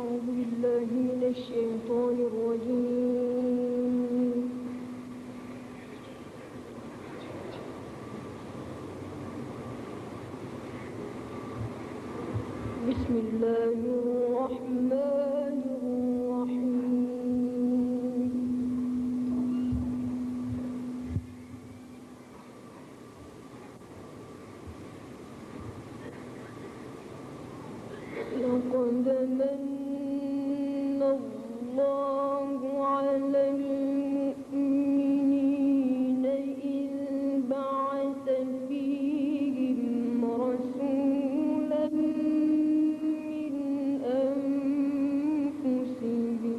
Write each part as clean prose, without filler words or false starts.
أعوذ بالله من الشيطان الرجيم. بسم الله الرحمن الرحيم. لقد من الله على المؤمنين إذ بعث فيهم رسولا من أنفسهم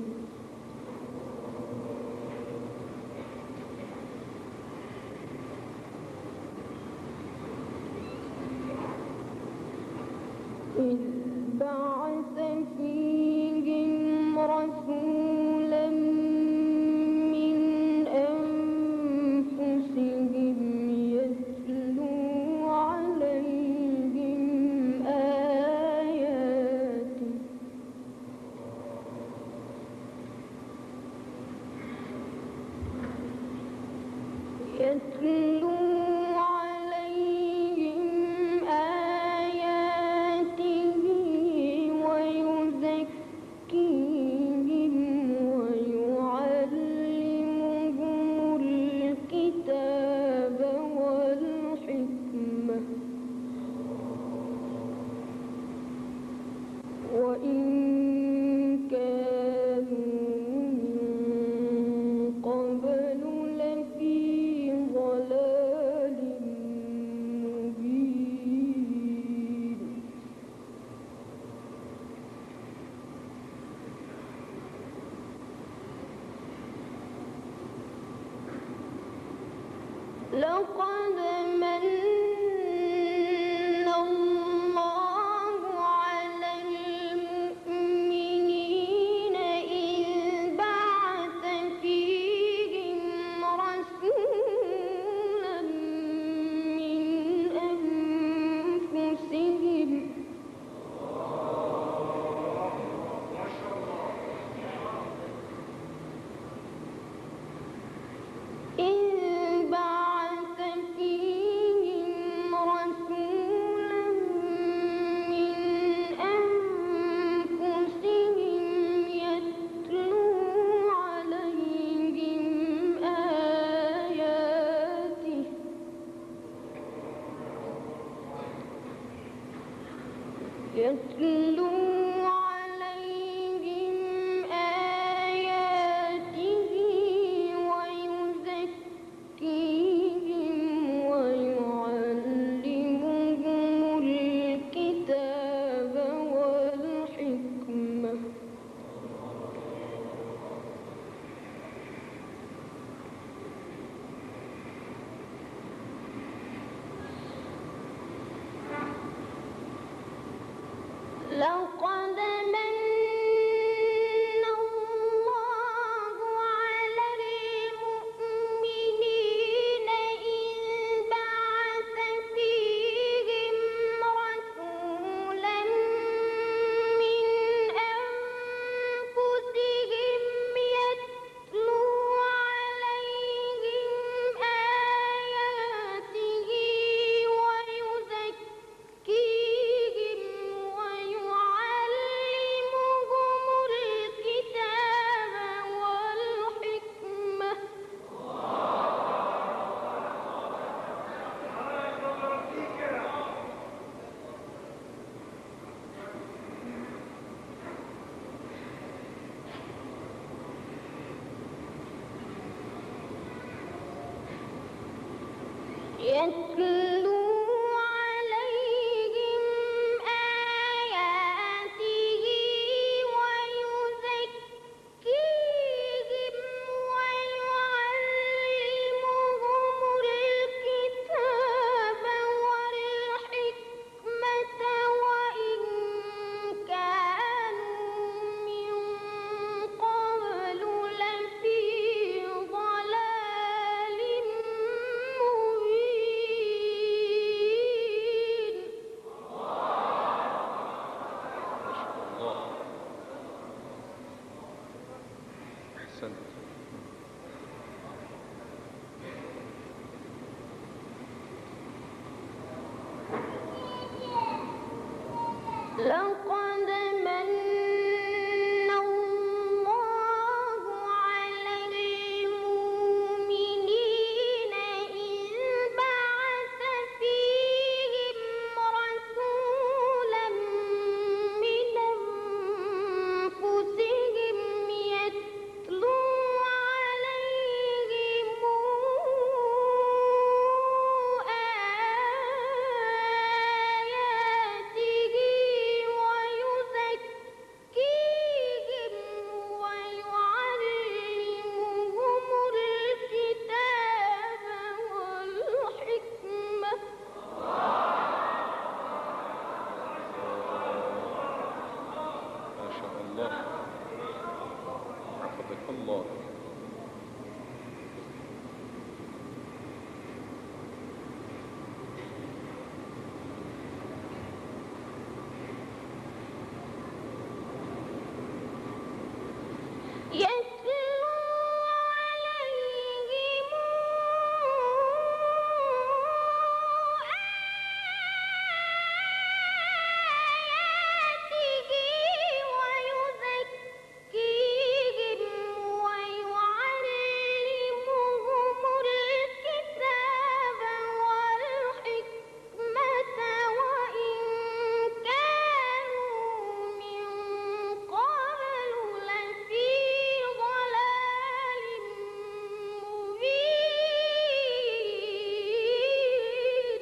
يتلو عليهم آياته ويزكيهم ويعلمهم الكتاب والحكمة وإن كانوا من قبل لفي ضلال مبين. لقد من الله على المؤمنين إذ بعث فيهم رسولا من أنفسهم يتلو عليهم آياته ويزكيهم ويعلمهم الكتاب والحكمة لقد من الله على المؤمنين إذ بعث فيهم رسولا من أنفسهم يتلو عليهم آياته ويزكيهم ويعلمهم الكتاب والحكمة يتلو عليهم آياته ويزكيهم ويعلمهم الكتاب والحكمة وإن كانوا من قبل لفي ضلال مبين. لقد من الله على المؤمنين إذ بعث فيهم رسولا من أنفسهم يتلو عليهم آياته ويزكيهم ويعلمهم الكتاب والحكمة ما شاء الله. حفظك الله. يتلو عليهم آياته ويزكيهم ويعلمهم الكتاب والحكمة وإن كانوا من قبل لفي ضلال مبين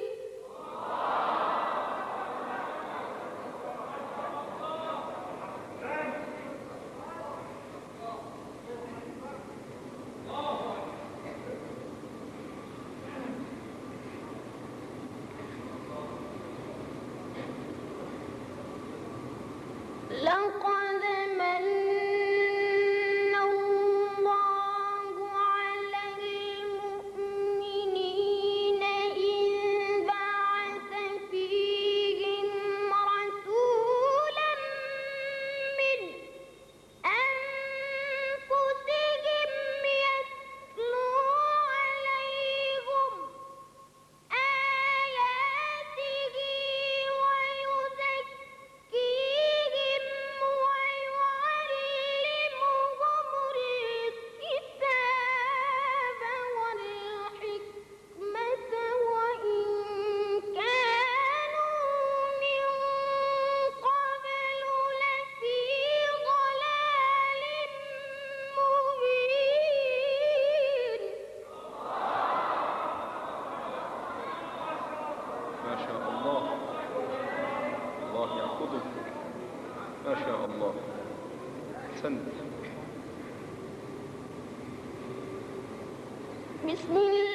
لقد من الله على المؤمنين إذ بعث فيهم رسولا من أنفسهم يتلو عليهم آياته ويزكيهم ويعلمهم الكتاب والحكمة وإن كانوا من قبل لفي ضلال مبين ما شاء الله. الله يحفظك. ما شاء الله. أحسنت. بسم الله